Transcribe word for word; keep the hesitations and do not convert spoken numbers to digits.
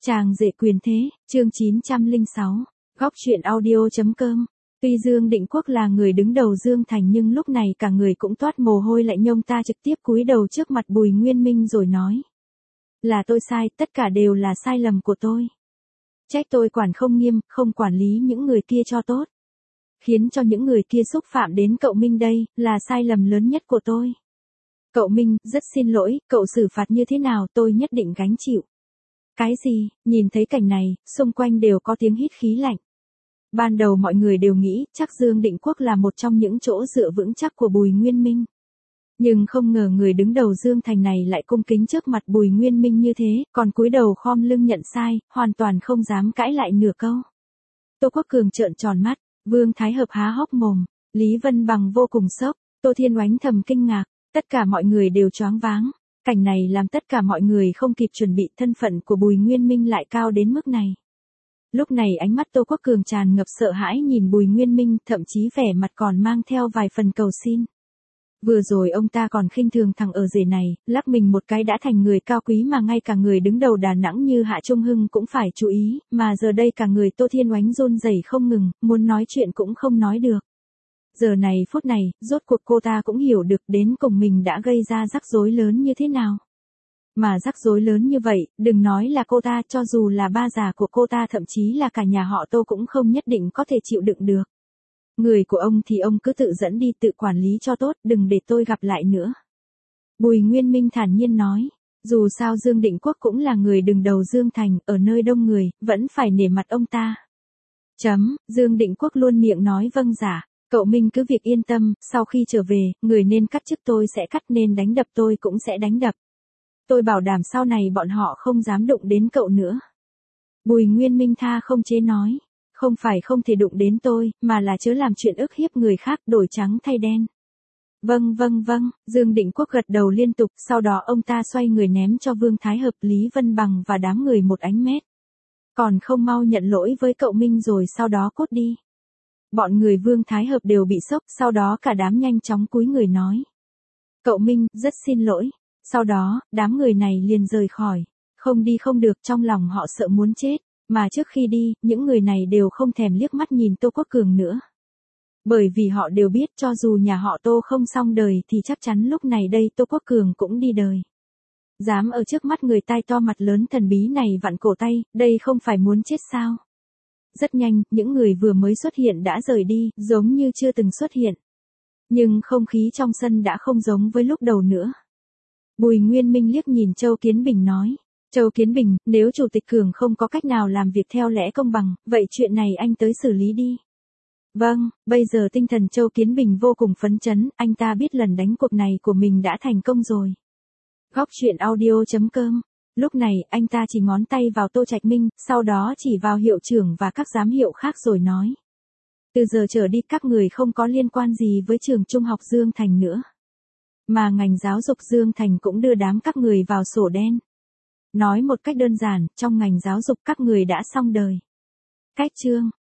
Chàng rể quyền thế, chương chín trăm lẻ sáu, góc truyện audio.com. Tuy Dương Định Quốc là người đứng đầu Dương Thành nhưng lúc này cả người cũng toát mồ hôi lạnh, nhông ta trực tiếp cúi đầu trước mặt Bùi Nguyên Minh rồi nói. Là tôi sai, tất cả đều là sai lầm của tôi. Trách tôi quản không nghiêm, không quản lý những người kia cho tốt. Khiến cho những người kia xúc phạm đến cậu Minh đây, là sai lầm lớn nhất của tôi. Cậu Minh, rất xin lỗi, cậu xử phạt như thế nào tôi nhất định gánh chịu. Cái gì, nhìn thấy cảnh này, xung quanh đều có tiếng hít khí lạnh. Ban đầu mọi người đều nghĩ chắc Dương Định Quốc là một trong những chỗ dựa vững chắc của Bùi Nguyên Minh. Nhưng không ngờ người đứng đầu Dương Thành này lại cung kính trước mặt Bùi Nguyên Minh như thế, còn cúi đầu khom lưng nhận sai, hoàn toàn không dám cãi lại nửa câu. Tô Quốc Cường trợn tròn mắt, Vương Thái Hợp há hốc mồm, Lý Vân Bằng vô cùng sốc, Tô Thiên Oánh thầm kinh ngạc, tất cả mọi người đều choáng váng. Cảnh này làm tất cả mọi người không kịp chuẩn bị, thân phận của Bùi Nguyên Minh lại cao đến mức này. Lúc này ánh mắt Tô Quốc Cường tràn ngập sợ hãi nhìn Bùi Nguyên Minh, thậm chí vẻ mặt còn mang theo vài phần cầu xin. Vừa rồi ông ta còn khinh thường thằng ở rể này, lắc mình một cái đã thành người cao quý mà ngay cả người đứng đầu Đà Nẵng như Hạ Trung Hưng cũng phải chú ý, mà giờ đây cả người Tô Thiên Oánh run rẩy không ngừng, muốn nói chuyện cũng không nói được. Giờ này phút này, rốt cuộc cô ta cũng hiểu được đến cùng mình đã gây ra rắc rối lớn như thế nào. Mà rắc rối lớn như vậy, đừng nói là cô ta, cho dù là ba già của cô ta thậm chí là cả nhà họ Tô cũng không nhất định có thể chịu đựng được. Người của ông thì ông cứ tự dẫn đi tự quản lý cho tốt, đừng để tôi gặp lại nữa. Bùi Nguyên Minh thản nhiên nói, dù sao Dương Định Quốc cũng là người đứng đầu Dương Thành, ở nơi đông người, vẫn phải nể mặt ông ta. Chấm, Dương Định Quốc luôn miệng nói vâng giả. Cậu Minh cứ việc yên tâm, sau khi trở về, người nên cắt chức tôi sẽ cắt, nên đánh đập tôi cũng sẽ đánh đập. Tôi bảo đảm sau này bọn họ không dám đụng đến cậu nữa. Bùi Nguyên Minh tha không chế nói, không phải không thể đụng đến tôi, mà là chớ làm chuyện ức hiếp người khác, đổi trắng thay đen. Vâng vâng vâng, Dương Định Quốc gật đầu liên tục, sau đó ông ta xoay người ném cho Vương Thái Hợp, Lý Vân Bằng và đám người một ánh mét. Còn không mau nhận lỗi với cậu Minh rồi sau đó cút đi. Bọn người Vương Thái Hợp đều bị sốc, sau đó cả đám nhanh chóng cúi người nói. Cậu Minh, rất xin lỗi. Sau đó, đám người này liền rời khỏi. Không đi không được, trong lòng họ sợ muốn chết. Mà trước khi đi, những người này đều không thèm liếc mắt nhìn Tô Quốc Cường nữa. Bởi vì họ đều biết cho dù nhà họ Tô không xong đời thì chắc chắn lúc này đây Tô Quốc Cường cũng đi đời. Dám ở trước mắt người tai to mặt lớn thần bí này vặn cổ tay, đây không phải muốn chết sao? Rất nhanh, những người vừa mới xuất hiện đã rời đi, giống như chưa từng xuất hiện. Nhưng không khí trong sân đã không giống với lúc đầu nữa. Bùi Nguyên Minh liếc nhìn Châu Kiến Bình nói. Châu Kiến Bình, nếu Chủ tịch Cường không có cách nào làm việc theo lẽ công bằng, vậy chuyện này anh tới xử lý đi. Vâng, bây giờ tinh thần Châu Kiến Bình vô cùng phấn chấn, anh ta biết lần đánh cuộc này của mình đã thành công rồi. Góc truyện audio.com. Lúc này, anh ta chỉ ngón tay vào Tô Trạch Minh, sau đó chỉ vào hiệu trưởng và các giám hiệu khác rồi nói. Từ giờ trở đi các người không có liên quan gì với trường trung học Dương Thành nữa. Mà ngành giáo dục Dương Thành cũng đưa đám các người vào sổ đen. Nói một cách đơn giản, trong ngành giáo dục các người đã xong đời. Cách chương.